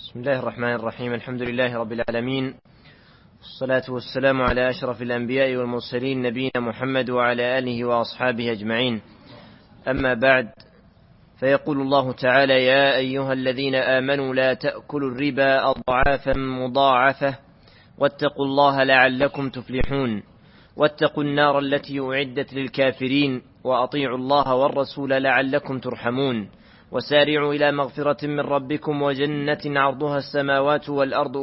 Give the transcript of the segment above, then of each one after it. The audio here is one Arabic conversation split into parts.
بسم الله الرحمن الرحيم. الحمد لله رب العالمين، والصلاة والسلام على أشرف الأنبياء والمرسلين نبينا محمد وعلى آله وأصحابه أجمعين. أما بعد، فيقول الله تعالى: يا أيها الذين آمنوا لا تأكلوا الربا أضعافا مضاعفة واتقوا الله لعلكم تفلحون واتقوا النار التي أعدت للكافرين وأطيعوا الله والرسول لعلكم ترحمون وسارعوا إلى مغفرة من ربكم وجنة عرضها السماوات والأرض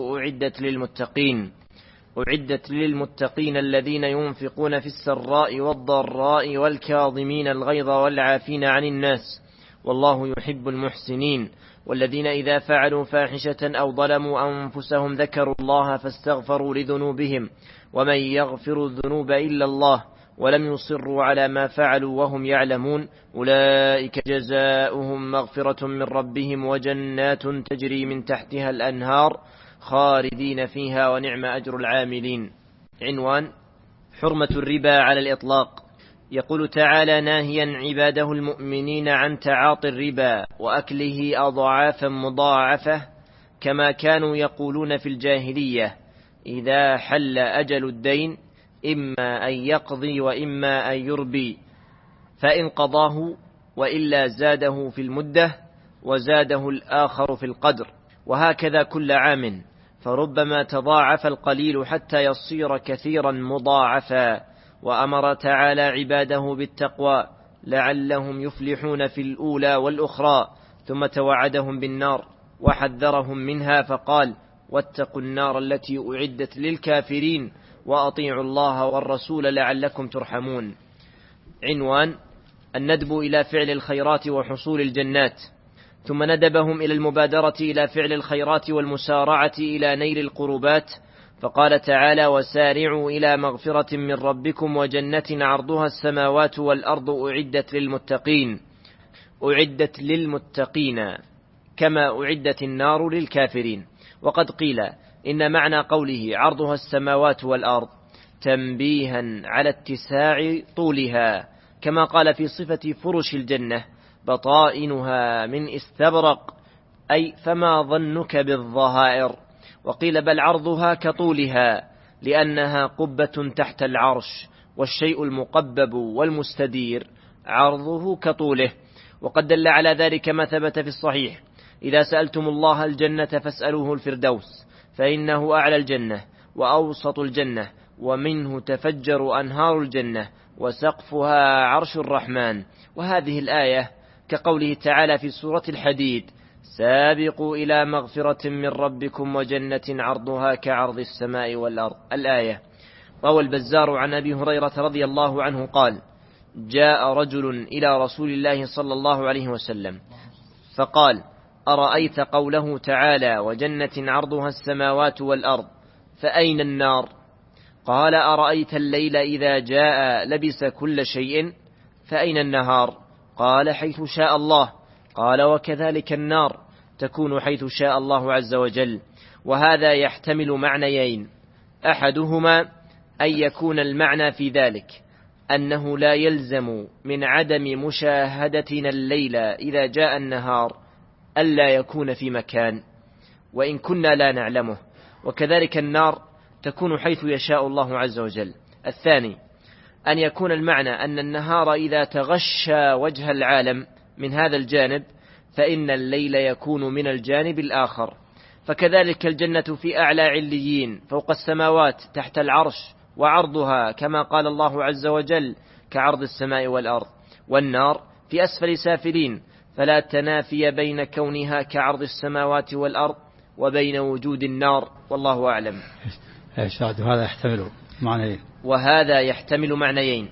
أعدت للمتقين الذين ينفقون في السراء والضراء والكاظمين الغيظ والعافين عن الناس والله يحب المحسنين والذين إذا فعلوا فاحشة أو ظلموا أنفسهم ذكروا الله فاستغفروا لذنوبهم ومن يغفر الذنوب إلا الله ولم يصروا على ما فعلوا وهم يعلمون أولئك جزاؤهم مغفرة من ربهم وجنات تجري من تحتها الأنهار خالدين فيها ونعم أجر العاملين. عنوان: حرمة الربا على الإطلاق. يقول تعالى ناهيا عباده المؤمنين عن تعاطي الربا وأكله أضعافا مضاعفة كما كانوا يقولون في الجاهلية: إذا حل أجل الدين إما أن يقضي وإما أن يربي، فإن قضاه وإلا زاده في المدة وزاده الآخر في القدر، وهكذا كل عام، فربما تضاعف القليل حتى يصير كثيرا مضاعفا. وأمر تعالى عباده بالتقوى لعلهم يفلحون في الأولى والأخرى، ثم توعدهم بالنار وحذرهم منها فقال: واتقوا النار التي أعدت للكافرين وأطيعوا الله والرسول لعلكم ترحمون. عنوان: الندب إلى فعل الخيرات وحصول الجنات. ثم ندبهم إلى المبادرة إلى فعل الخيرات والمسارعة إلى نيل القربات، فقال تعالى: وسارعوا إلى مغفرة من ربكم وجنة عرضها السماوات والأرض أعدت للمتقين كما أعدت النار للكافرين. وقد قيل إن معنى قوله عرضها السماوات والأرض تنبيها على اتساع طولها، كما قال في صفة فرش الجنة: بطائنها من استبرق، أي فما ظنك بالظهائر. وقيل بل عرضها كطولها، لأنها قبة تحت العرش، والشيء المقبب والمستدير عرضه كطوله. وقد دل على ذلك ما ثبت في الصحيح: إذا سألتم الله الجنة فاسألوه الفردوس، فإنه أعلى الجنة وأوسط الجنة ومنه تفجر أنهار الجنة وسقفها عرش الرحمن. وهذه الآية كقوله تعالى في سورة الحديد: سابقوا إلى مغفرة من ربكم وجنة عرضها كعرض السماء والأرض. الآية. روى البزار عن أبي هريرة رضي الله عنه قال: جاء رجل إلى رسول الله صلى الله عليه وسلم فقال: أرأيت قوله تعالى: وجنة عرضها السماوات والأرض، فأين النار؟ قال: أرأيت الليل إذا جاء لبس كل شيء، فأين النهار؟ قال: حيث شاء الله. قال: وكذلك النار تكون حيث شاء الله عز وجل. وهذا يحتمل معنيين: أحدهما أن يكون المعنى في ذلك أنه لا يلزم من عدم مشاهدتنا الليل إذا جاء النهار ألا يكون في مكان وإن كنا لا نعلمه، وكذلك النار تكون حيث يشاء الله عز وجل. الثاني أن يكون المعنى أن النهار إذا تغشى وجه العالم من هذا الجانب فإن الليل يكون من الجانب الآخر. فكذلك الجنة في أعلى عليين فوق السماوات تحت العرش، وعرضها كما قال الله عز وجل كعرض السماء والأرض، والنار في أسفل سافلين، فلا تنافي بين كونها كعرض السماوات والأرض وبين وجود النار، والله أعلم. هذا يحتمل معنيين. وهذا يحتمل معنيين: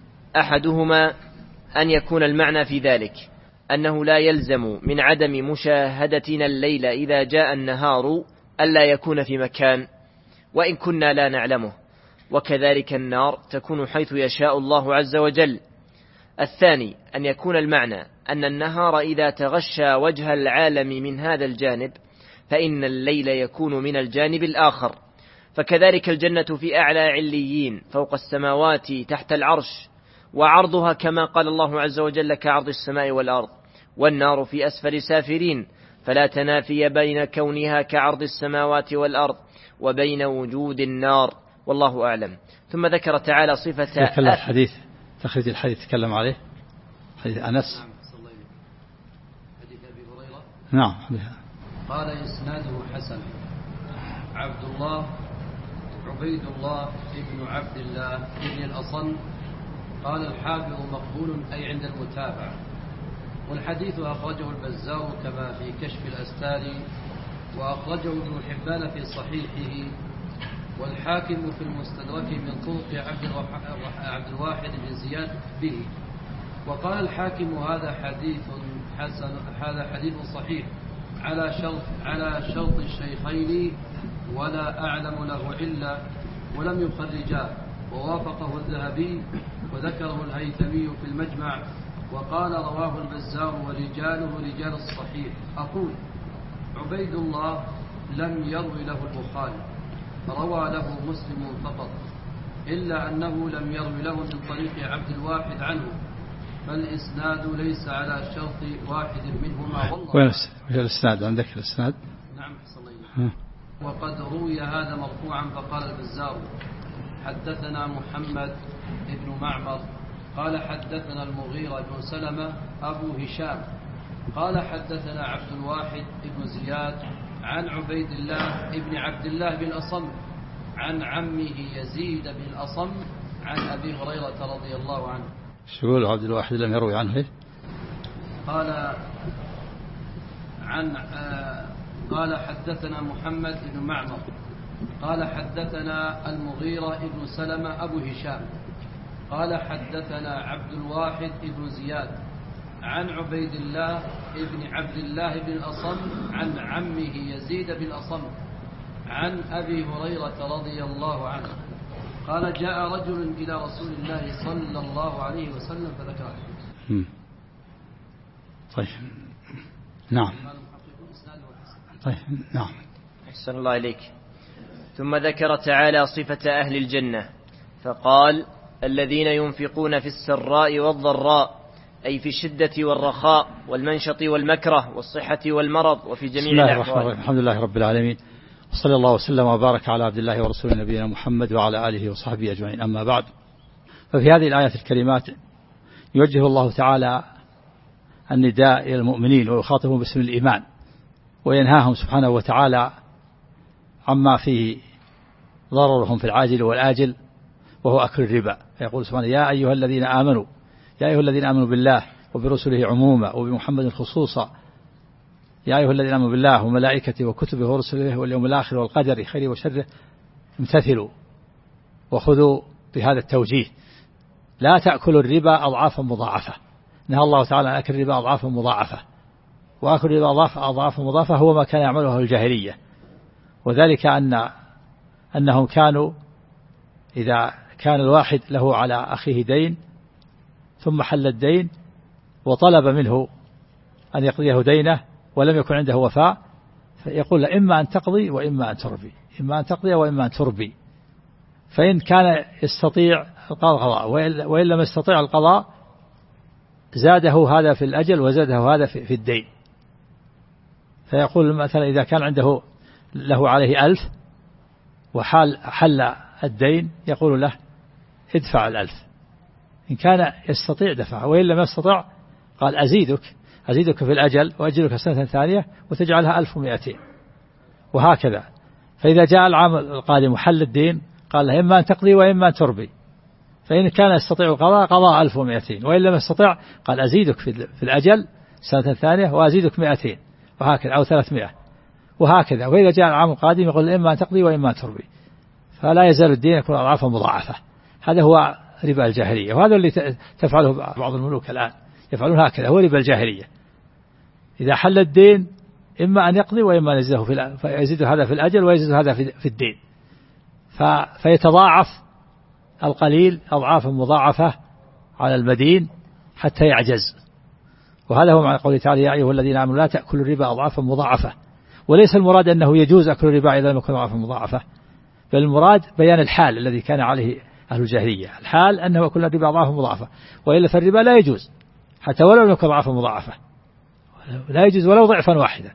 أحدهما أن يكون المعنى في ذلك أنه لا يلزم من عدم مشاهدتنا الليل إذا جاء النهار ألا يكون في مكان وإن كنا لا نعلمه، وكذلك النار تكون حيث يشاء الله عز وجل. الثاني أن يكون المعنى أن النهار إذا تغشى وجه العالم من هذا الجانب فإن الليل يكون من الجانب الآخر. فكذلك الجنة في أعلى عليين فوق السماوات تحت العرش، وعرضها كما قال الله عز وجل كعرض السماء والأرض، والنار في أسفل سافلين، فلا تنافي بين كونها كعرض السماوات والأرض وبين وجود النار، والله أعلم. ثم ذكر تعالى صفة الحديث، تخريج الحديث تكلم عليه، حديث أنس. حديث أبي هريرة. نعم. قال إسناده حسن. عبد الله عبيد الله ابن عبد الله ابن الأصم. قال الحافظ مقبول أي عند المتابعة. والحديث أخرجه البزار كما في كشف الأستار، وأخرجه ابن حبان في صحيحه، والحاكم في المستدرك من طرق عبد الواحد بن زياد به. وقال الحاكم هذا حديث حسن، هذا حديث صحيح على شرط الشيخين ولا أعلم له علة، ولم يخرجاه، ووافقه الذهبي وذكره الهيثمي في المجمع، وقال رواه البزار ورجاله رجال الصحيح. أقول عبيد الله لم يروي له البخاري، روى له مسلم فقط، إلا أنه لم يروي له من طريق عبد الواحد عنه، فالإسناد ليس على شرط واحد منهما. والله وين الإسناد؟ عندك الإسناد؟ نعم صلينا. وقد روي هذا مرفوعا، فقال البزار حدثنا محمد بن معمر قال حدثنا المغيرة بن سلمة أبو هشام قال حدثنا عبد الواحد بن زياد عن عبيد الله بن عبد الله بن الأصم عن عمه يزيد بن الأصم عن أبي هريرة رضي الله عنه. شو يقول عبد الواحد لم يروي عنه؟ قال حدثنا محمد بن معمر قال حدثنا المغيرة بن سلمة أبو هشام قال حدثنا عبد الواحد بن زياد عن عبيد الله بن عبد الله بن الأصم عن عمه يزيد بن الأصم عن أبي هريرة رضي الله عنه قال جاء رجل إلى رسول الله صلى الله عليه وسلم فذكر. طيب نعم. طيب نعم. أحسن الله إليك. ثم ذكر تعالى صفة أهل الجنة فقال الذين ينفقون في السراء والضراء، أي في الشدة والرخاء والمنشط والمكره والصحة والمرض وفي جميع الأحوال. الحمد لله رب العالمين، وصلى الله وسلم وبارك على عبد الله ورسوله نبينا محمد وعلى آله وصحبه أجمعين. أما بعد، ففي هذه الآيات الكريمات يوجه الله تعالى النداء إلى المؤمنين ويخاطبهم باسم الإيمان، وينهاهم سبحانه وتعالى عما فيه ضررهم في العاجل والآجل وهو أكل الربا. يقول سبحانه يا أيها الذين آمنوا بالله وبرسله عموما وبمحمد خصوصا، يا أيها الذين آمنوا بالله وملائكته وكتبه ورسله واليوم الآخر والقدر خيره وشره امتثلوا وخذوا بهذا التوجيه، لا تأكلوا الربا أضعافا مضاعفة. نهى الله تعالى عن أكل الربا أضعافا مضاعفة، وأكل الربا أضعافا مضاعفة هو ما كان يعمله الجاهلية، وذلك أنهم كانوا إذا كان الواحد له على أخيه دين ثم حل الدين وطلب منه أن يقضيه دينه ولم يكن عنده وفاء، فيقول له إما أن تقضي وإما أن تربي، إما أن تقضي وإما أن تربي. فإن كان يستطيع القضاء وإن لم يستطيع القضاء زاده هذا في الأجل وزاده هذا في الدين. فيقول مثلا إذا كان عنده له عليه 1000 وحل الدين يقول له ادفع 1000، إن كان يستطيع دفع، وإن لم يستطع قال أزيدك في الأجل وأجلك سنة ثانية وتجعلها 1200، وهكذا. فإذا جاء العام القادم وحل الدين قال له إما أن تقضي وإما أن تربي، فإن كان يستطيع القضاء قضاء 1200، وإن لم يستطع قال أزيدك في الأجل سنة ثانية وأزيدك 200 وهكذا أو 300 وهكذا. وإذا جاء العام القادم يقول إما أن تقضي وإما أن تربي، فلا يزال الدين يكون أضعافا مضاعفة. هذا هو ربا الجاهلية، وهذا اللي تفعله بعض الملوك الآن، يفعلون هكذا، هو ربا الجاهلية. إذا حل الدين إما أن يقضي وإما أن يزيده فيزيد هذا في الأجل ويزيد هذا في الدين، فيتضاعف القليل أضعافا مضاعفة على المدين حتى يعجز. وهذا هو معنى قوله تعالى يا أيها الذين آمنوا لا تأكلوا الربا أضعافا مضاعفة. وليس المراد أنه يجوز أكل الربا إذا لم يكن أضعافا مضاعفة، بل المراد بيان الحال الذي كان عليه أهل الجاهلية. الحال أنه يكون الربا أضعافا مضاعفة، وإلا فالربا لا يجوز حتى ولو لم يكن أضعافا مضاعفة، لا يجوز ولو ضعفا واحدا.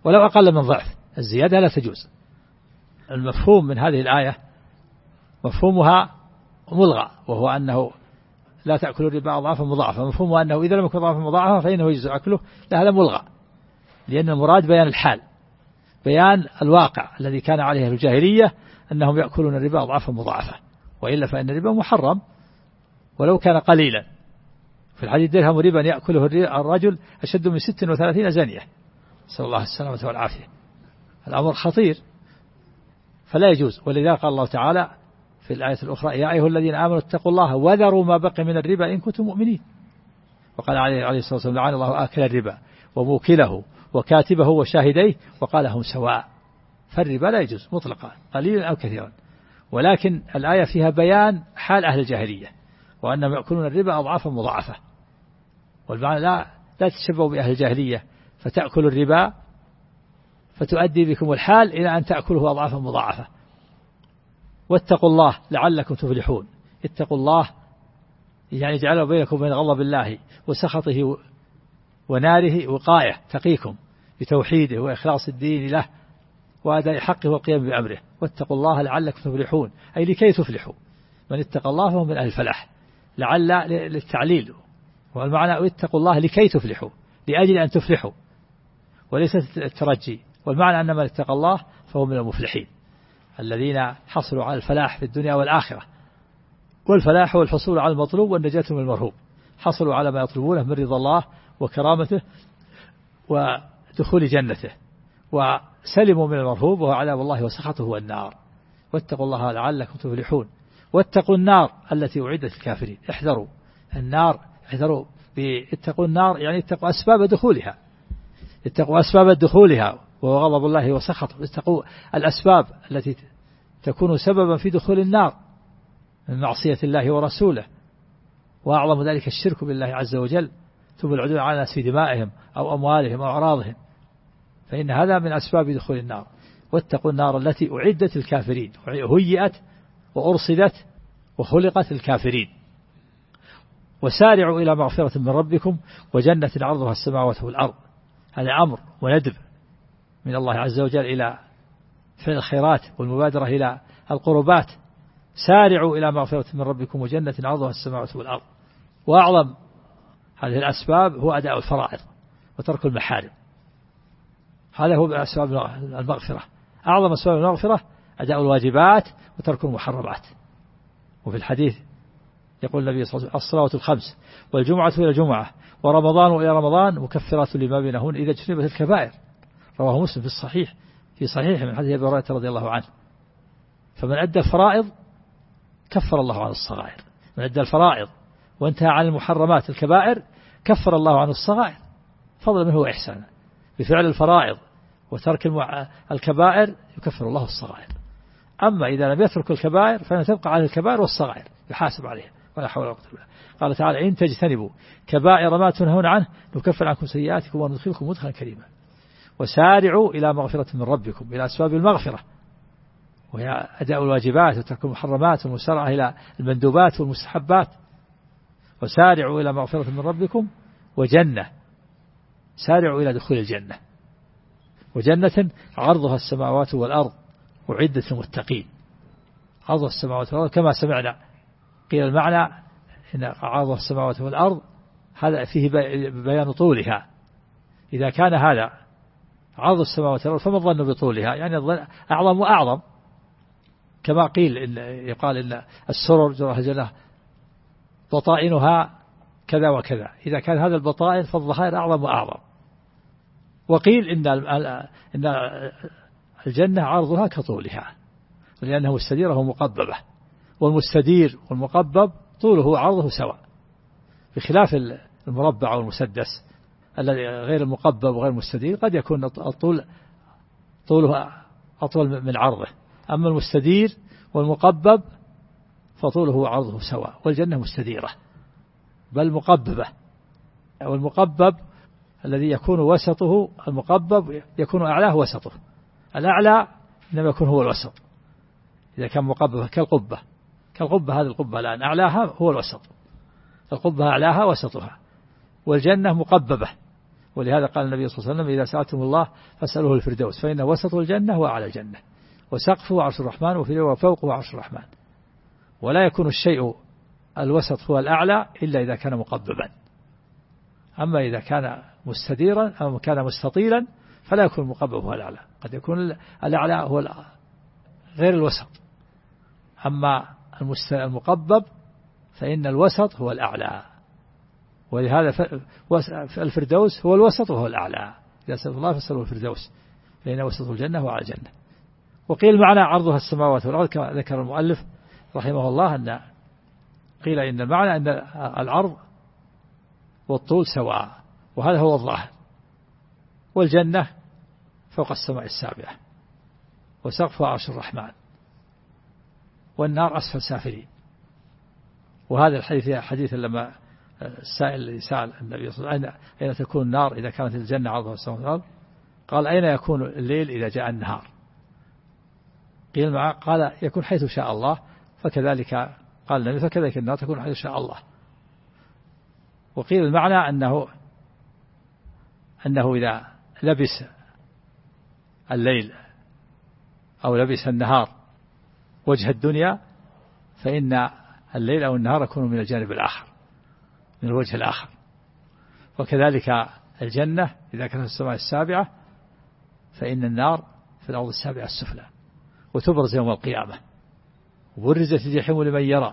ولو أقل من ضعف، الزيادة لا تجوز. المفهوم من هذه الآية مفهومها ملغى، وهو أنه لا تأكل الربا أضعافا مضاعفة. مفهومه أنه إذا لم يكن أضعافا مضاعفة فإنه يجوز أكله، لا، هذا ملغى، لأن المراد بيان الحال، بيان الواقع الذي كان عليه الجاهلية أنهم يأكلون الربا أضعافا مضاعفة، وإلا فإن الربا محرم ولو كان قليلا. في الحديث درهم ربا يأكله الرجل أشد من 36 زانية، نسأل الله السلامة والعافية. الأمر خطير، فلا يجوز. ولذلك قال الله تعالى في الآية الأخرى: يا أيها الذين آمنوا اتقوا الله وذروا ما بقي من الربا إن كنتم مؤمنين. وقال عليه الصلاة والسلام: لعن الله آكل الربا وموكله وكاتبه وشاهديه وقال هم سواء. فالربا لا يجوز مطلقا قليلا أو كثيرا، ولكن الآية فيها بيان حال أهل الجاهلية وأنهم يأكلون الربا أضعافا مضاعفة، والمعنى لا تتشبهوا بأهل الجاهلية فتأكلوا الربا فتؤدي بكم الحال إلى أن تأكله أضعافا مضاعفة. واتقوا الله لعلكم تفلحون. اتقوا الله يعني جعلوا بينكم وبين غضب الله وسخطه وناره وقاية تقيكم بتوحيده وإخلاص الدين له وأداء حقه والقيام بأمره. واتقوا الله لعلكم تفلحون، أي لكي تفلحوا. من اتقى الله فهو من أهل الفلاح. لعل للتعليل، والمعنى اتقوا الله لكي تفلحوا، لأجل أن تفلحوا، وليست الترجي. والمعنى أن من اتقى الله فهو من المفلحين الذين حصلوا على الفلاح في الدنيا والآخرة. والفلاح هو الحصول على المطلوب والنجاة من المرهوب، حصلوا على ما يطلبونه من رضا الله وكرامته ودخول جنته، وسلموا من المرهوب وهو عذاب الله وسخطه والنار. واتقوا الله لعلكم تفلحون. واتقوا النار التي أعدت الكافرين. احذروا النار، احذروا اتقوا النار يعني اتقوا أسباب دخولها، اتقوا أسباب دخولها وهو غضب الله وسخطه. اتقوا الأسباب التي تكون سببا في دخول النار من معصية الله ورسوله، وأعظم ذلك الشرك بالله عز وجل، ثم العدوان على الناس في دمائهم أو أموالهم أو أعراضهم، فإن هذا من أسباب دخول النار. واتقوا النار التي أعدت الكافرين، هيئت وأرصدت وخلقت الكافرين. وسارعوا إلى مغفرة من ربكم وجنة عرضها السماوات والأرض. هذا أمر وندب من الله عز وجل إلى فعل الخيرات والمبادرة إلى القربات. سارعوا إلى مغفرة من ربكم وجنة عرضها السماوات والأرض. وأعظم هذه الأسباب هو أداء الفرائض وترك المحارم، هذا هو أسباب المغفرة. أعظم أسباب المغفرة أداء الواجبات وترك المحرمات. وفي الحديث يقول النبي صلى الله عليه وسلم: الصلوات الخمس والجمعة إلى الجمعة ورمضان إلى رمضان مكفرات لما بينهن إذا اجتنبت الكبائر. رواه مسلم في صحيح من حديث أبي هريرة رضي الله عنه. فمن أدى الفرائض كفر الله عن الصغائر، من أدى الفرائض وانتهى عن المحرمات الكبائر كفر الله عن الصغائر فضلا منه وإحسانا. بفعل الفرائض وترك الكبائر يكفر الله الصغائر. أما إذا لم يترك الكبائر فإنه تبقى على الكبائر والصغائر يحاسب عليها، ولا حول ولا قوة إلا بالله. قال تعالى: إن تجتنبوا كبائر ما تنهون عنه نكفر عنكم سيئاتكم وندخلكم مدخلا كريما. وسارعوا إلى مغفرة من ربكم، إلى أسباب المغفرة وهي أداء الواجبات وترك المحرمات والمسارعة إلى المندوبات والمستحبات. وسارعوا إلى مغفرة من ربكم وجنة، سارعوا إلى دخول الجنة، وجنة عرضها السماوات والأرض أعدت للمتقين. عرضها السماوات والأرض كما سمعنا قيل المعنى إن عرضها السماوات والأرض هذا فيه بيان طولها. إذا كان هذا عرض السماوات والأرض فما الظن بطولها؟ يعني الظن أعظم وأعظم، كما قيل يقال إن السرر جرح الجنة بطائنها كذا وكذا. إذا كان هذا البطائن فالظهائر أعظم وأعظم. وقيل إن الجنة عرضها كطولها، لأنها مستديرة ومقببة، والمستدير والمقبب طوله وعرضه سواء، بخلاف المربع والمسدس الذي غير المقبب وغير المستدير قد يكون طوله أطول من عرضه. أما المستدير والمقبب فطوله وعرضه سواء، والجنة مستديرة بل مقببة. والمقبب الذي يكون وسطه، المقبب يكون أعلاه وسطه، الأعلى إنما يكون هو الوسط. إذا كان مقببة كالقبة هذه القبة الآن أعلاها هو الوسط، القبة أعلاها وسطها. والجنة مقببة ولهذا قال النبي صلى الله عليه وسلم إذا سألتم الله فاسألوه الفردوس فإن وسط الجنة وأعلى الجنة وسقفه عرش الرحمن وفوقه عرش الرحمن. ولا يكون الشيء الوسط هو الأعلى إلا إذا كان مقببا. أما إذا كان مستديرا أو كان مستطيلا فلا يكون المقبب هو الأعلى، قد يكون الأعلى هو غير الوسط. أما المقبب فإن الوسط هو الأعلى، ولهذا الفردوس هو الوسط وهو الأعلى. إذا سألت الله فاسألوه الفردوس فإن وسط الجنة وعلى الجنة. وقيل معنى عرضها السماوات والأرض كما ذكر المؤلف رحمه الله أن قيل إن المعنى أن العرض والطول سواء، وهذا هو الظاهر. والجنة فوق السماء السابعة وسقفها عرش الرحمن والنار أسفل سافلين. وهذا الحديث حديث لما السائل سأل النبي صلى الله عليه وسلم أين تكون النار إذا كانت الجنة عرضها السماوات والأرض، قال أين يكون الليل إذا جاء النهار؟ قيل معه قال يكون حيث شاء الله، فكذلك قال النبي فكذلك النار تكون حيث شاء الله. وقيل المعنى أنه إذا لبس الليل أو لبس النهار وجه الدنيا فإن الليل أو النهار يكون من الجانب الآخر، من الوجه الآخر. وكذلك الجنة إذا كانت السماء السابعة فإن النار في الأرض السابعة السفلى. وتبرز يوم القيامة وبرزت الجحيم لمن يرى.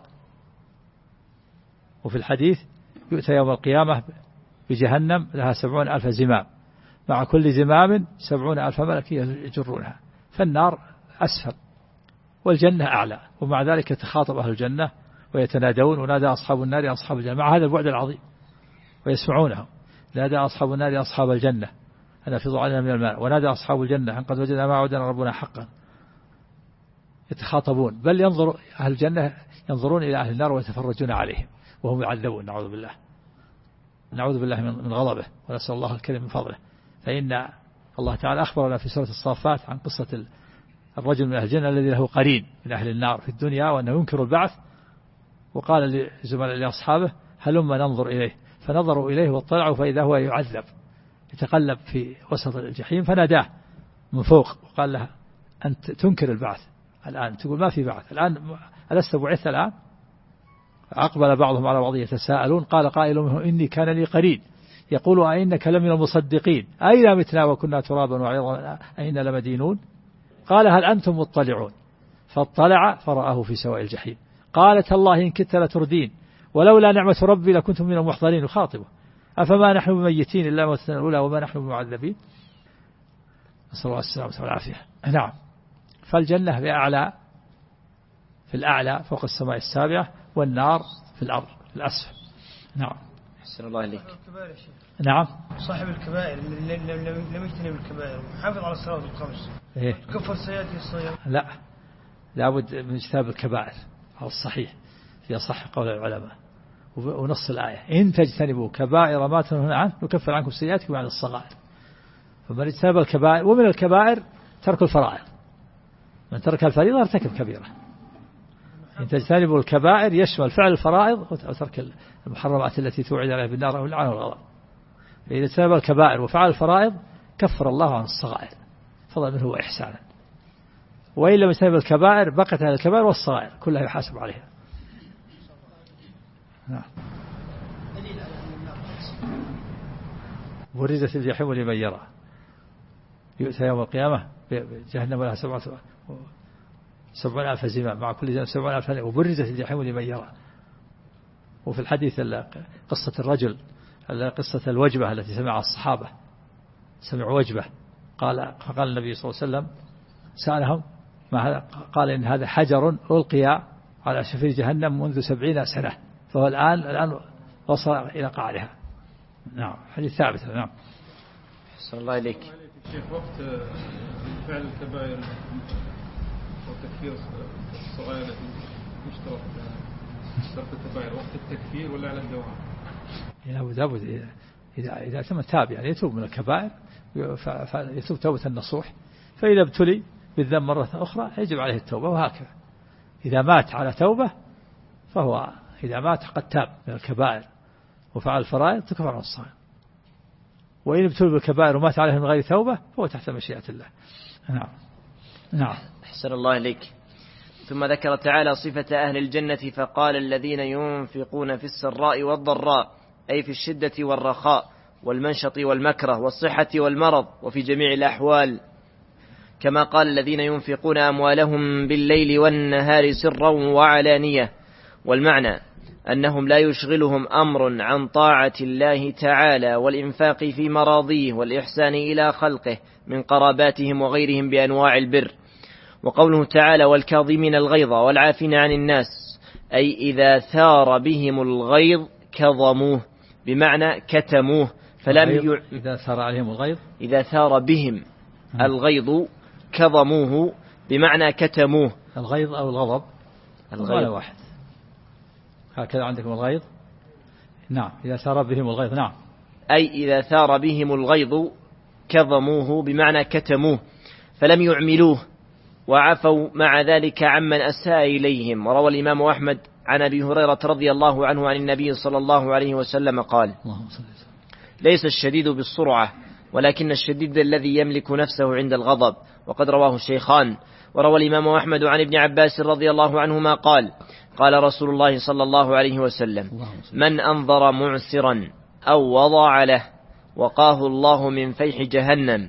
وفي الحديث يؤتى يوم القيامة بجهنم لها 70,000 زمام، مع كل زمام 70,000 ملك يجرونها، فالنار أسفل والجنة أعلى. ومع ذلك يتخاطب أهل الجنة ويتنادون ونادى أصحاب النار أصحاب الجنة، مع هذا البعد العظيم ويسمعونهم. نادى أصحاب النار أصحاب الجنة أن أفيضوا علينا من الماء، ونادى أصحاب الجنة أن قد وجدنا ما وعدنا ربنا حقا. يتخاطبون، بل ينظر أهل الجنة ينظرون إلى أهل النار ويتفرجون عليهم وهم يعذبون، نعوذ بالله من غضبه، ونسأل الله الكريم من فضله. فإن الله تعالى أخبرنا في سورة الصافات عن قصة الرجل من أهل الجنة الذي له قرين من أهل النار في الدنيا وأنه ينكر البعث، وقال لأصحابه هلما ننظر إليه، فنظروا إليه واطلعوا فإذا هو يعذب يتقلب في وسط الجحيم، فناداه من فوق وقال له أنت تنكر البعث الآن، تقول ما في بعث الآن، ألست بعثت الآن؟ أقبل بعضهم على بعض يتساءلون، قال قائل منهم إني كان لي قرين يقول أئنك لمن المصدقين أئذا متنا وكنا ترابا وعظاما أئنا لمدينون؟ قال هل أنتم مطلعون؟ فاطلع فرآه في سواء الجحيم قال تالله إن كدت لتردين ولولا نعمة ربي لكنتم من المحضرين. خاطبه أفما نحن بميتين إلا موتنا الأولى وما نحن بمعذبين. نسأل الله السلامة والعافية. نعم، فالجنة في الأعلى فوق السماء السابعة، والنار في الأرض في الأسفل. نعم. أحسن الله إليك. نعم. صاحب الكبائر لم يجتنب الكبائر وحافظ على الصلوات الخمس كفر سيئاته الصغيرة. لا، لابد من اجتناب الكبائر على الصحيح في أصح قول العلماء، ونص الآية إن تجتنبوا كبائر ما تنهون عنه نكفر عنكم سيئاتكم عن الصغائر. فمن اجتنب الكبائر، ومن الكبائر ترك الفرائض، من ترك الفريضة ارتكب كبيرة. إن تجتنبوا الكبائر يشمل فعل الفرائض وترك المحرمات التي توعد عليها بالنار أو اللعنة والغضب. فإذا اجتنب الكبائر وفعل الفرائض كفر الله عن الصغائر فضلا منه وإحسانا. وإن لم يجتنب الكبائر بقت على الكبائر والصغائر كلها يحاسب عليها. نعم. برزت الجحيم لمن يرى يؤتى يوم القيامة بجهنم لها 70,000 زمام، مع كل زمام 70,000 ملك، وبرزت الجحيم لمن يرى. وفي الحديث قصة الرجل، قصة الوجبة التي سمعها الصحابة، سمعوا وجبة، فقال النبي صلى الله عليه وسلم سألهم ما هذا؟ قال إن هذا حجر ألقي على شفير جهنم منذ 70 سنة فهو الآن وصل إلى قعرها. نعم، حديث ثابت. نعم. أحسن الله إليك. شيخ، وقت فعل الكبائر وتكفير الصغائر التي يشترط ترك الكبائر وقت التكفير ولا على الدوام؟ لابد إذا تم تاب يعني يتوب من الكبائر فيتوب توبة النصوح، فإذا ابتلي بالذنب مرة أخرى يجب عليه التوبة، وهكذا إذا مات على توبة فهو إذا مات قد تاب من الكبائر وفعل الفرائض تكفر عن الصغائر. وإن ابتلوا بالكبائر ومات عليهم من غير توبة فهو تحت مشيئة الله. نعم. نعم. أحسن الله إليك. ثم ذكر تعالى صفة أهل الجنة فقال الذين ينفقون في السراء والضراء أي في الشدة والرخاء والمنشط والمكره والصحة والمرض وفي جميع الأحوال، كما قال الذين ينفقون أموالهم بالليل والنهار سرا وعلانية. والمعنى أنهم لا يشغلهم أمر عن طاعة الله تعالى والإنفاق في مراضيه والإحسان إلى خلقه من قراباتهم وغيرهم بأنواع البر. وقوله تعالى والكاظمين الغيظ والعافين عن الناس أي إذا ثار بهم الغيظ كظموه بمعنى كتموه إذا ثار عليهم الغيظ، إذا ثار بهم الغيظ كظموه بمعنى كتموه. الغيظ أو الغضب الغيظ واحد، هكذا عندكم الغيظ. نعم. إذا ثار بهم الغيظ. نعم. أي إذا ثار بهم الغيظ كظموه بمعنى كتموه فلم يعملوه وعفوا مع ذلك عمن أساء إليهم. وروى الإمام أحمد عن أبي هريرة رضي الله عنه عن النبي صلى الله عليه وسلم قال ليس الشديد بالسرعة ولكن الشديد الذي يملك نفسه عند الغضب. وقد رواه الشيخان. وروى الإمام أحمد عن ابن عباس رضي الله عنهما قال قال رسول الله صلى الله عليه وسلم من أنظر معسرا أو وضع له وقاه الله من فيح جهنم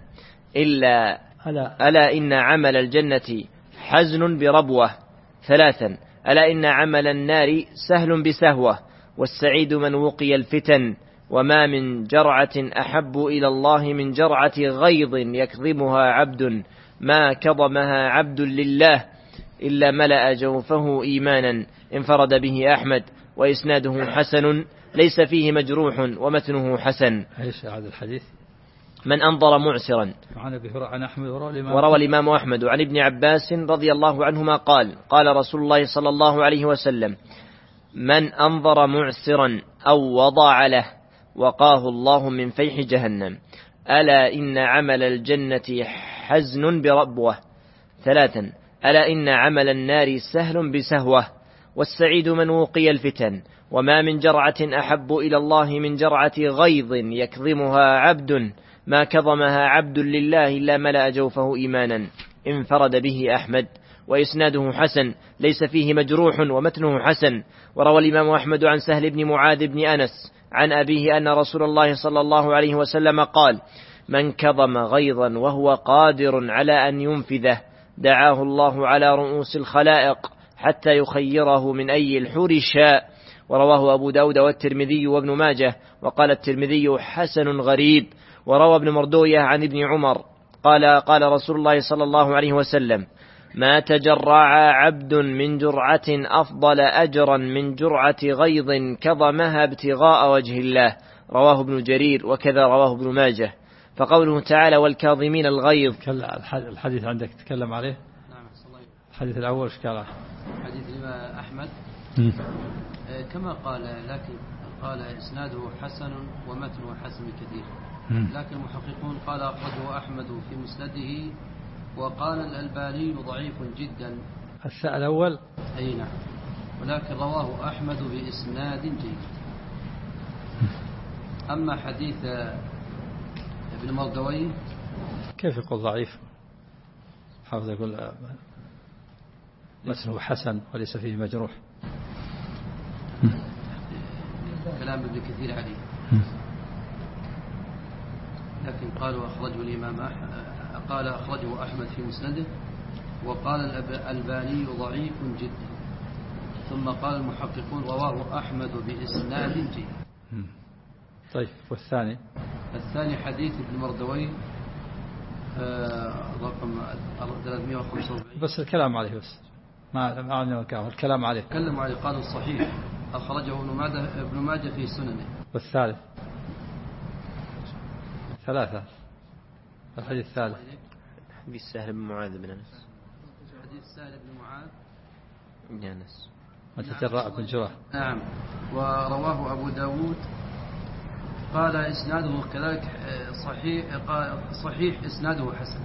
ألا إن عمل الجنة حزن بربوة. 3 ألا إن عمل النار سهل بسهوة. والسعيد من وقي الفتن. وما من جرعة أحب إلى الله من جرعة غيظ يكظمها عبد ما كظمها عبد لله إلا ملأ جوفه إيمانا. انفرد به أحمد وإسناده حسن ليس فيه مجروح ومتنه حسن. ايش هذا الحديث؟ من أنظر معسرا. وروى الإمام أحمد عن ابن عباس رضي الله عنهما قال قال رسول الله صلى الله عليه وسلم من أنظر معسرا أو وضع له وقاه الله من فيح جهنم ألا إن عمل الجنة حزن بربوة. 3 ألا إن عمل النار سهل بسهوة. والسعيد من وقي الفتن. وما من جرعة أحب إلى الله من جرعة غيظ يكظمها عبد ما كظمها عبد لله إلا ملأ جوفه إيمانا. انفرد به أحمد وإسناده حسن ليس فيه مجروح ومتنه حسن. وروى الإمام أحمد عن سهل بن معاذ بن أنس عن أبيه أن رسول الله صلى الله عليه وسلم قال من كظم غيظا وهو قادر على أن ينفذه دعاه الله على رؤوس الخلائق حتى يخيره من أي الحور شاء. ورواه أبو داود والترمذي وابن ماجه وقال الترمذي حسن غريب. وروى ابن مردوية عن ابن عمر قال رسول الله صلى الله عليه وسلم ما تجرع عبد من جرعة أفضل أجرا من جرعة غيظ كظمها ابتغاء وجه الله. رواه ابن جرير وكذا رواه ابن ماجه. فقوله تعالى والكاظمين الغيظ. الحديث عندك تتكلم عليه؟ نعم. الحديث الأول شكاله حديث الإمام أحمد كما قال، لكن قال إسناده حسن ومتنه حسن كثير. لكن المحققون قال أخرجه أحمد في مسنده وقال الألباني ضعيف جدا. الأول أي نعم، ولكن رواه أحمد بإسناد جيد. أما حديث ابن مردوي كيف يقول ضعيف؟ حافظ يقول متنه حسن وليس فيه مجروح. كلام ابن كثير عليه. لكن قالوا أخرجه الإمام قال أخرجه أحمد في مسنده وقال الألباني ضعيف جدا. ثم قال المحققون رواه أحمد بإسناد جيد. طيب والثاني؟ الثاني حديث ابن مردوي رقم 345. بس الكلام عليه بس ما عندنا الكلام عليه. تكلم عليه قالوا الصحيح أخرجه ابن ماجه في سننه. والثالث؟ 3 الحديث الثالث حديث سهل بن معاذ بن أنس. حديث سهل بن معاذ بن أنس متجرأ بن جراح. نعم. ورواه أبو داود قال إسناده كذلك صحيح إسناده حسن.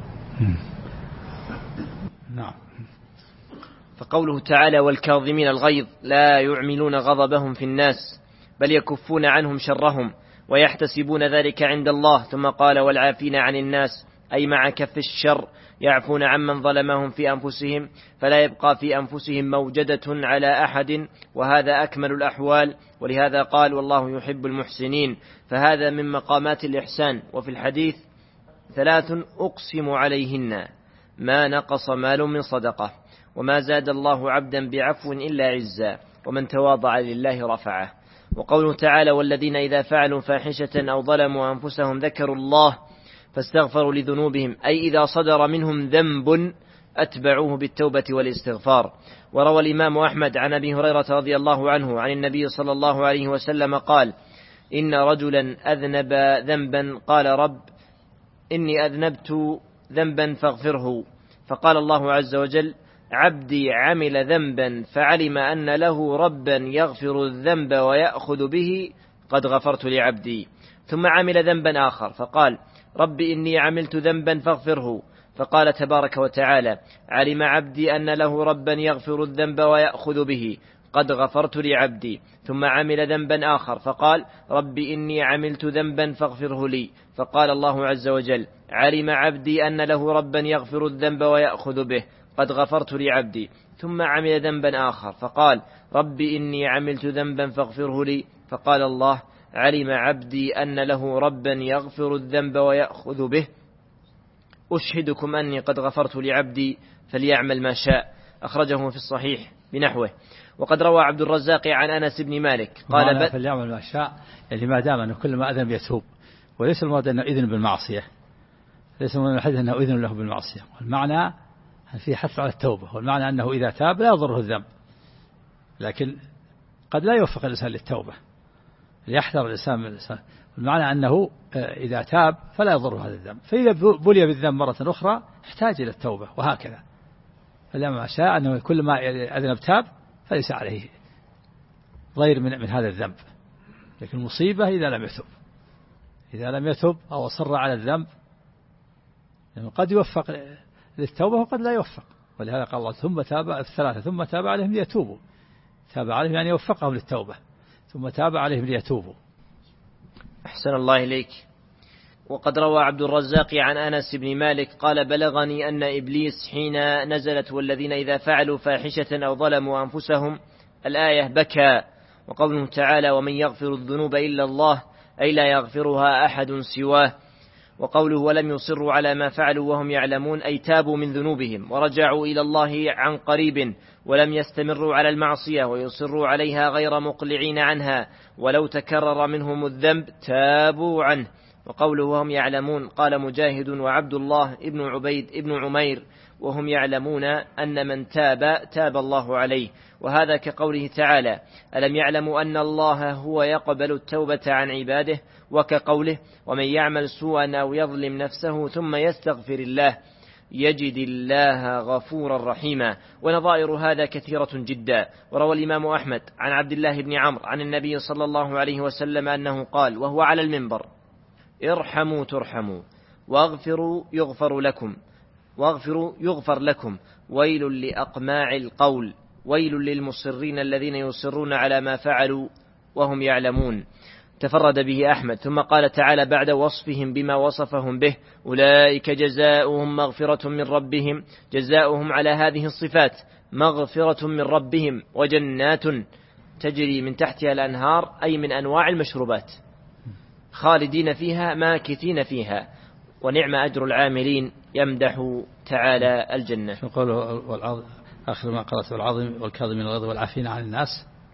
نعم. فقوله تعالى والكاظمين الغيظ لا يعملون غضبهم في الناس بل يكفون عنهم شرهم ويحتسبون ذلك عند الله. ثم قال والعافين عن الناس أي مع كف الشر يعفون عمن ظلمهم في أنفسهم فلا يبقى في أنفسهم موجدة على أحد، وهذا أكمل الأحوال. ولهذا قال والله يحب المحسنين، فهذا من مقامات الإحسان. وفي الحديث 3 أقسم عليهن ما نقص مال من صدقة، وما زاد الله عبدا بعفو إلا عزا، ومن تواضع لله رفعه. وقوله تعالى والذين إذا فعلوا فاحشة أو ظلموا أنفسهم ذكروا الله فاستغفروا لذنوبهم، أي إذا صدر منهم ذنب أتبعوه بالتوبة والاستغفار. وروى الإمام أحمد عن أبي هريرة رضي الله عنه عن النبي صلى الله عليه وسلم قال إن رجلا أذنب ذنبا قال رب إني أذنبت ذنبا فاغفره، فقال الله عز وجل عبدي عمل ذنبا فعلم أن له ربا يغفر الذنب ويأخذ به قد غفرت لعبدي. ثم عمل ذنبا آخر فقال رب إني عملت ذنبا فاغفره، فقال تبارك وتعالى علم عبدي أن له ربا يغفر الذنب ويأخذ به قد غفرت لعبدي. ثم عمل ذنبا آخر فقال رب إني عملت ذنبا فاغفره لي، فقال الله عز وجل علم عبدي أن له ربا يغفر الذنب ويأخذ به قد غفرت لعبدي. ثم عمل ذنبا آخر فقال رب إني عملت ذنبا فاغفره لي، فقال الله علم عبدي أن له ربا يغفر الذنب ويأخذ به أشهدكم أني قد غفرت لعبدي فليعمل ما شاء. أخرجه في الصحيح بنحوه. وقد روى عبد الرزاق عن أنس بن مالك قال فليعمل ما شاء، يعني ما دام أنه كل ما أذنب يتوب، وليس المراد أنه إذن بالمعصية، ليس من الحديث أنه إذن له بالمعصية، والمعنى في حث على التوبة، والمعنى أنه إذا تاب لا يضره الذنب، لكن قد لا يوفق الإنسان للتوبة ليحذر الإنسان من الإنسان، والمعنى أنه إذا تاب فلا يضره هذا الذنب، فإذا بلي بالذنب مرة أخرى احتاج إلى التوبة، وهكذا. فلما شاء أنه كل ما أذنب تاب فليس عليه ضير من هذا الذنب، لكن المصيبة إذا لم يتب أو أصر على الذنب، يعني قد يوفق للتوبة وقد لا يوفق. ولهذا قال الله ثم تاب ثم تاب عليهم ليتوبوا، تاب عليهم يعني يوفقهم للتوبة، ثم تاب عليهم ليتوبوا. أحسن الله إليك. وقد روى عبد الرزاق عن أنس بن مالك قال بلغني أن إبليس حين نزلت والذين إذا فعلوا فاحشة أو ظلموا أنفسهم الآية بكى. وقوله تعالى ومن يغفر الذنوب إلا الله أي لا يغفرها أحد سواه. وقوله ولم يصروا على ما فعلوا وهم يعلمون أي تابوا من ذنوبهم ورجعوا إلى الله عن قريب، ولم يستمروا على المعصية ويصروا عليها غير مقلعين عنها، ولو تكرر منهم الذنب تابوا عنه. وقوله وهم يعلمون قال مجاهد وعبد الله ابن عبيد ابن عمير وهم يعلمون أن من تاب الله عليه. وهذا كقوله تعالى ألم يعلموا أن الله هو يقبل التوبة عن عباده، وكقوله ومن يعمل سوءا أو يظلم نفسه ثم يستغفر الله يجد الله غفورا رحيما. ونظائر هذا كثيرة جدا. وروى الإمام أحمد عن عبد الله بن عمرو عن النبي صلى الله عليه وسلم أنه قال وهو على المنبر ارحموا ترحموا واغفروا يغفر لكم ويل لأقماع القول ويل للمصرين الذين يصرون على ما فعلوا وهم يعلمون. تفرد به أحمد. ثم قال تعالى بعد وصفهم بما وصفهم به أولئك جزاؤهم مغفرة من ربهم، جزاؤهم على هذه الصفات مغفرة من ربهم وجنات تجري من تحتها الأنهار أي من أنواع المشروبات خالدين فيها ماكثين فيها ونعم أجر العاملين. يمدح تعالى الجنة. قوله آخر ما قرأت والعظيم والكاظمين الغيظ والعافين عن الناس،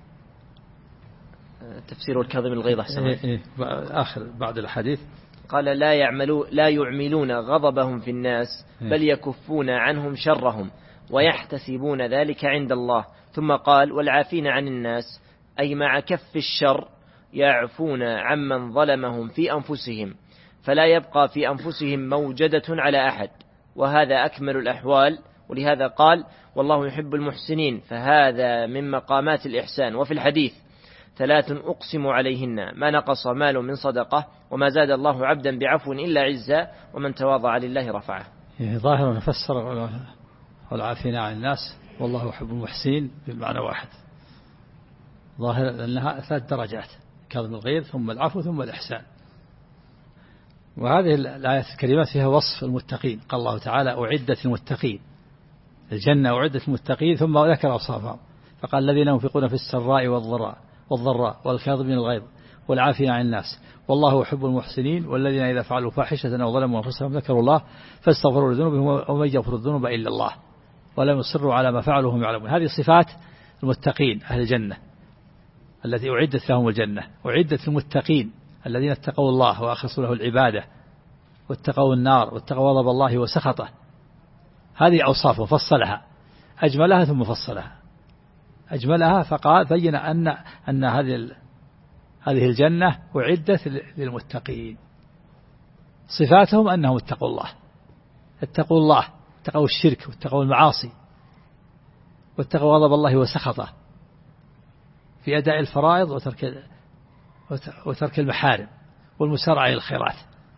تفسير الكاظم الغيظ آخر بعد الحديث قال لا يعملون غضبهم في الناس بل يكفون عنهم شرهم ويحتسبون ذلك عند الله. ثم قال والعافين عن الناس أي مع كف الشر يعفون عمن ظلمهم في أنفسهم فلا يبقى في أنفسهم موجدة على أحد، وهذا أكمل الأحوال. ولهذا قال والله يحب المحسنين، فهذا من مقامات الإحسان. وفي الحديث 3 أقسم عليهن ما نقص مال من صدقة، وما زاد الله عبدا بعفو إلا عزا، ومن تواضع لله رفعه. ظاهر نفسر والعافين عن الناس والله يحب المحسنين بمعنى واحد، ظاهر أنها 3 درجات والكاظم الغيظ ثم العفو ثم الإحسان. وهذه الآيات الكريمات فيها وصف المتقين. قال الله تعالى أعدت المتقين، الجنة أعدت المتقين، ثم ذكر أوصافهم فقال الذين ينفقون في السراء والضراء والكاظمين الغيظ والعافين عن الناس والله يحب المحسنين والذين إذا فعلوا فاحشة أو ظلموا أنفسهم ذكروا الله فاستغفروا لذنوبهم ومن يغفر الذنوب إلا الله ولم يصروا على ما فعلوا وهم يعلمون. هذه صفات المتقين أهل الجنة التي أعدت لهم الجنة. أعدت المتقين الذين اتقوا الله وأخلصوا له العبادة واتقوا النار واتقوا غضب الله وسخطه. هذه أوصافه فصلها، أجملها ثم فصلها. أجملها فقال بين أن هذه الجنة أعدت للمتقين. صفاتهم أنهم اتقوا الله، اتقوا الشرك واتقوا المعاصي واتقوا غضب الله وسخطه في أداء الفرائض وترك المحارم والمسارعة إلى الخيرات.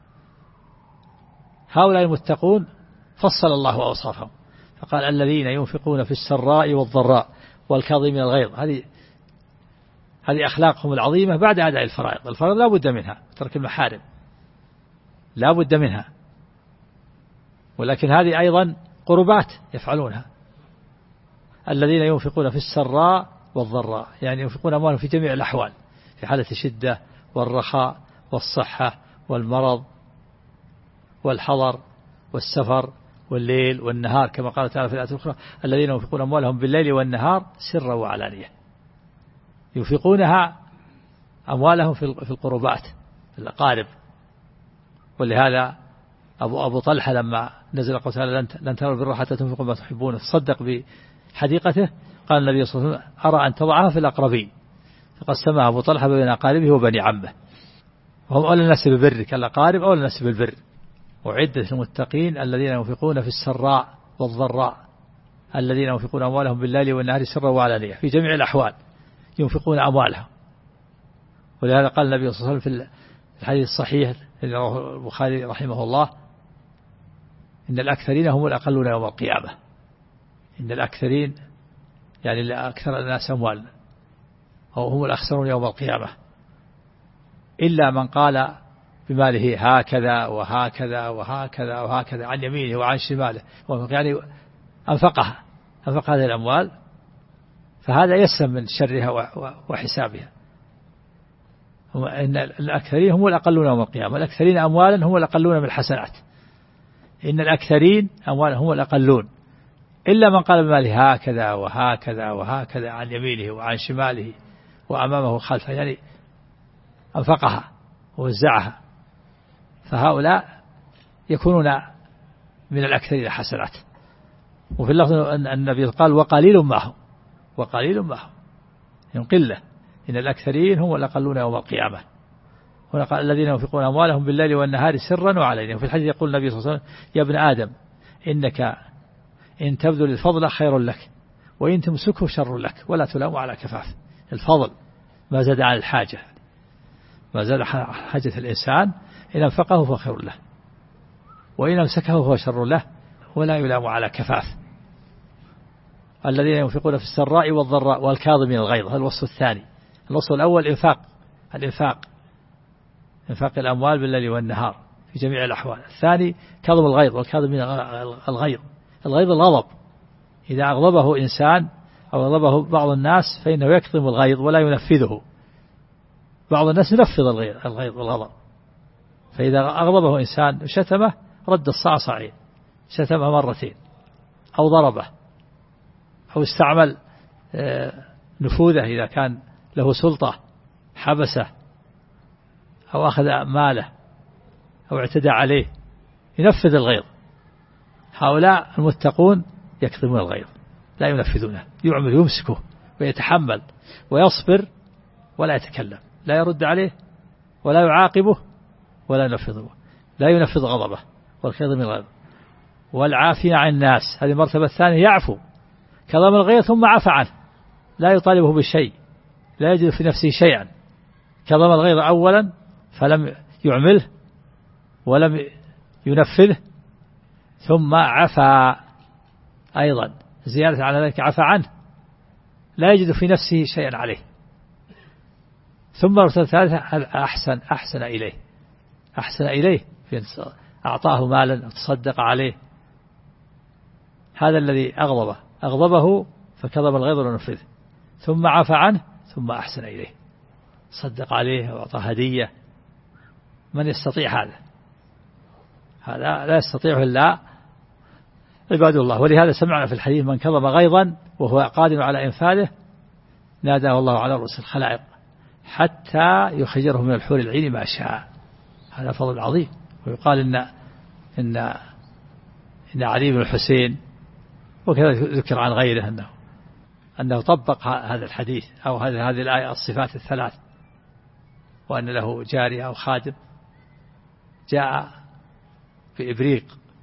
هؤلاء المتقون فصل الله أوصافهم فقال الذين ينفقون في السراء والضراء والكاظمين الغيظ. هذه أخلاقهم العظيمة بعد أداء الفرائض. الفرائض لا بد منها، ترك المحارم لا بد منها، ولكن هذه أيضا قربات يفعلونها. الذين ينفقون في السراء والضراء يعني ينفقون أموالهم في جميع الأحوال، في حالة الشدة والرخاء والصحة والمرض والحضر والسفر والليل والنهار كما قال تعالى في الآية الأخرى الذين ينفقون أموالهم بالليل والنهار سرا وعلانية. ينفقونها أموالهم في القربات في الأقارب. ولهذا أبو طلحة لما نزل قول تعالى لن تنالوا البر حتى تنفقوا ما تحبون تصدق بحديقته قال النبي صلى الله عليه وسلم أرى أن تضعها في الأقربين فقسمها أبو طلحة بين أقاربه وبني عمه وهم أولى الناس ببرك الأقارب أولى الناس بالبر. وعدة المتقين الذين ينفقون في السراء والضراء الذين ينفقون أموالهم بالليل والنهار سرا وعلانية في جميع الأحوال ينفقون أموالهم. ولهذا قال النبي صلى الله عليه وسلم في الحديث الصحيح الذي رواه البخاري رحمه الله إن الأكثرين هم الأقلون يوم القيامة. إن الأكثرين يعني أكثر الناس أموالا أو هم الأخسرون يوم القيامة إلا من قال بماله هكذا وهكذا وهكذا وهكذا عن يمينه وعن شماله يعني أنفق هذه الأموال فهذا يسلم من شرها وحسابها. إن الأكثرين هم الأقلون يوم القيامة. الأكثرين أموالا هم الأقلون من الحسنات. إن الأكثرين أموالا هم الأقلون إلا من قال بماله هكذا وهكذا وهكذا عن يمينه وعن شماله وأمامه وخلفه يعني أنفقها ووزعها. فهؤلاء يكونون من الأكثرين حسنات. وفي اللفظ أن النبي قال وقليل معهم من قلة. إن الأكثرين هم الأقلون يوم القيامة. هنا قال الذين ينفقون أموالهم بالليل والنهار سرا وعلانية. وفي الحديث يقول النبي صلى الله عليه وسلم يا ابن آدم إنك إن تبذل الفضل خير لك وإن تمسكه شر لك ولا تلام على كفاف. الفضل ما زاد عن الحاجة، ما زاد حاجة الإنسان إن أنفقه فهو خير له وإن أمسكه فهو شر له ولا يلام على كفاف. الذين ينفقون في السراء والضراء والكاظمين الغيظ. هذا الوصف الثاني. الوصف الأول إنفاق الأموال بالليل والنهار في جميع الأحوال. الثاني كظم الغيظ والكاظمين الغيظ. الغيظ الغضب إذا أغضبه إنسان أو أغضبه بعض الناس فإنه يكظم الغيظ ولا ينفذه. بعض الناس ينفذ الغيظ والغضب. فإذا أغضبه إنسان شتمه رد الصعصعين شتمه مرتين أو ضربه أو استعمل نفوذه إذا كان له سلطة حبسه أو أخذ ماله أو اعتدى عليه ينفذ الغيظ. هؤلاء المتقون يكظمون الغيظ لا ينفذونه. يعمل يمسكه ويتحمل ويصبر ولا يتكلم لا يرد عليه ولا يعاقبه ولا ينفذه. لا ينفذ غضبه والكظم الغيظ والعافين عن الناس. هذه المرتبة الثانية يعفو كظم الغيظ ثم عفى عنه لا يطالبه بشيء لا يجد في نفسه شيئا. كظم الغيظ أولا فلم يعمله ولم ينفذه ثم عفى أيضا زيادة على ذلك عفى عنه لا يجد في نفسه شيئا عليه ثم المرتبة الثالثة أحسن إليه أعطاه مالا تصدق عليه، هذا الذي أغضبه فكظم الغيظ ونفذه، ثم عفى عنه ثم أحسن إليه، صدق عليه وأعطاه هدية. من يستطيع هذا لا يستطيعه إلا عباد الله. ولهذا سمعنا في الحديث من كظم غيظا وهو قادر على إنفاذه ناداه الله على رؤوس الخلائق حتى يخيره من الحور العين ما شاء. هذا فضل عظيم. ويقال إن علي بن الحسين وكذا ذكر عن غيره أنه طبق هذا الحديث أو هذه الآية الصفات الثلاث، وأن له جارية أو خادم جاء بإبريق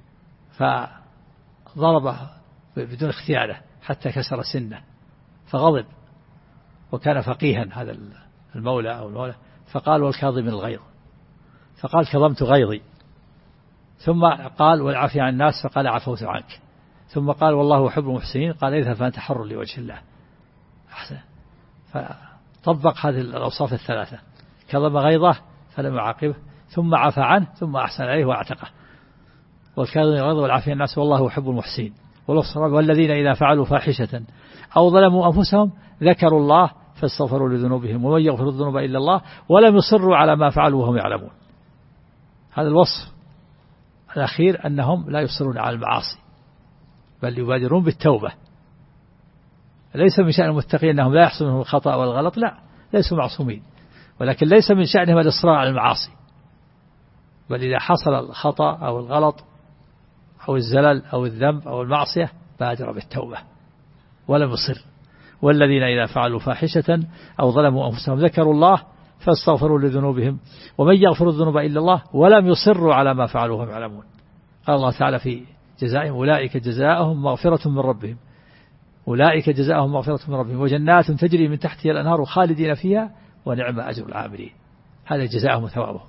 فضربه بدون اختياره حتى كسر سنه فغضب، وكان فقيها هذا المولى فقال والكاظم الغيظ، فقال كظمت غيظي، ثم قال والعافية عن الناس فقال عفوت عنك، ثم قال والله أحب المحسنين قال اذهب فأنت حر لوجه الله. أحسن. فطبق هذه الأوصاف الثلاثة، كظم غيظه فلم يعاقبه، ثم عفى عنه، ثم أحسن عليه واعتقه. والكاظم الغيظ والعافية عن الناس والله أحب المحسنين. والذين إذا فعلوا فاحشة أو ظلموا أنفسهم ذكروا الله فاستغفروا لذنوبهم ومن يغفر الذنوب إلا الله ولم يصروا على ما فعلوا وهم يعلمون. هذا الوصف الأخير أنهم لا يصرون على المعاصي بل يبادرون بالتوبة. ليس من شأن المتقين أنهم لا يحصلهم الخطأ والغلط، لا، ليسوا معصومين، ولكن ليس من شأنهم الإصرار على المعاصي، بل إذا حصل الخطأ أو الغلط أو الزلل أو الذنب أو المعصية بادر بالتوبة ولم يصر. والذين إذا فعلوا فاحشة أو ظلموا أنفسهم ذكروا الله فاستغفروا لذنوبهم ومن يغفر الذنوب إلا الله ولم يصروا على ما فعلوا وهم يعلمون. قال الله تعالى في جزائهم أولئك جزاؤهم مغفرة من ربهم، أولئك جزاؤهم مغفرة من ربهم وجنات تجري من تحتها الأنهار خالدين فيها ونعم أجر العاملين. هذا جزاؤهم وثوابهم،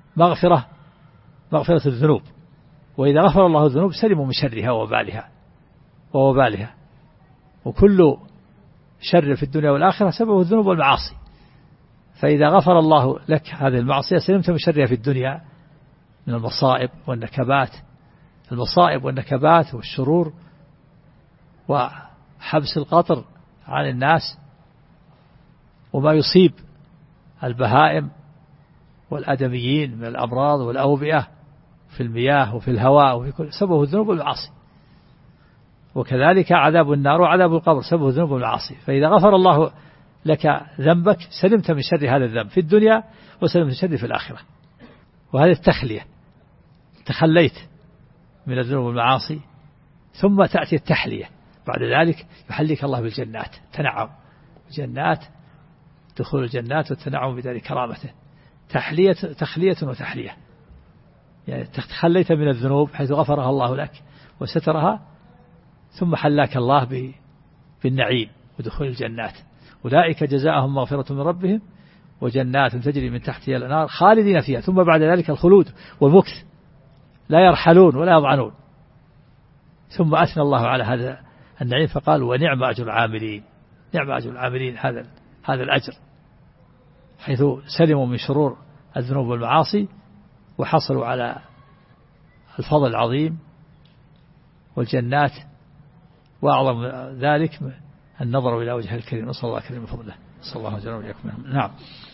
مغفرة الذنوب، وإذا غفر الله الذنوب سلموا من شرها ووبالها. وكل شر في الدنيا والآخرة سببه الذنوب والمعاصي، فإذا غفر الله لك هذه المعصية سلمت من شرها في الدنيا من المصائب والنكبات والشرور وحبس القطر عن الناس وما يصيب البهائم والآدميين من الأمراض والأوبئة في المياه وفي الهواء وفي كل سببه الذنوب والمعاصي. وكذلك عذاب النار وعذاب القبر سببه الذنوب والمعاصي. فإذا غفر الله لك ذنبك سلمت من شر هذا الذنب في الدنيا وسلمت من شر في الآخرة. وهذه التخلية، تخليت من الذنوب والمعاصي، ثم تأتي التحلية بعد ذلك يحليك الله بالجنات، تنعم جنات، دخول الجنات والتنعم بدار كرامته، تخلية وتحلية. يعني تخليت من الذنوب حيث غفرها الله لك وسترها، ثم حلاك الله بالنعيم ودخول الجنات. أولئك جزاءهم مغفرة من ربهم وجنات تجري من تحتها الأنهار خالدين فيها، ثم بعد ذلك الخلود والمكث لا يرحلون ولا يضعنون. ثم أثنى الله على هذا النعيم فقال ونعم أجر العاملين. نعم أجر العاملين هذا الأجر، حيث سلموا من شرور الذنوب والمعاصي وحصلوا على الفضل العظيم والجنات، وأعظم ذلك النظر إلى وجه الكريم. نسأل الله الكريم بفضله. صلى الله عليه وسلم. نعم.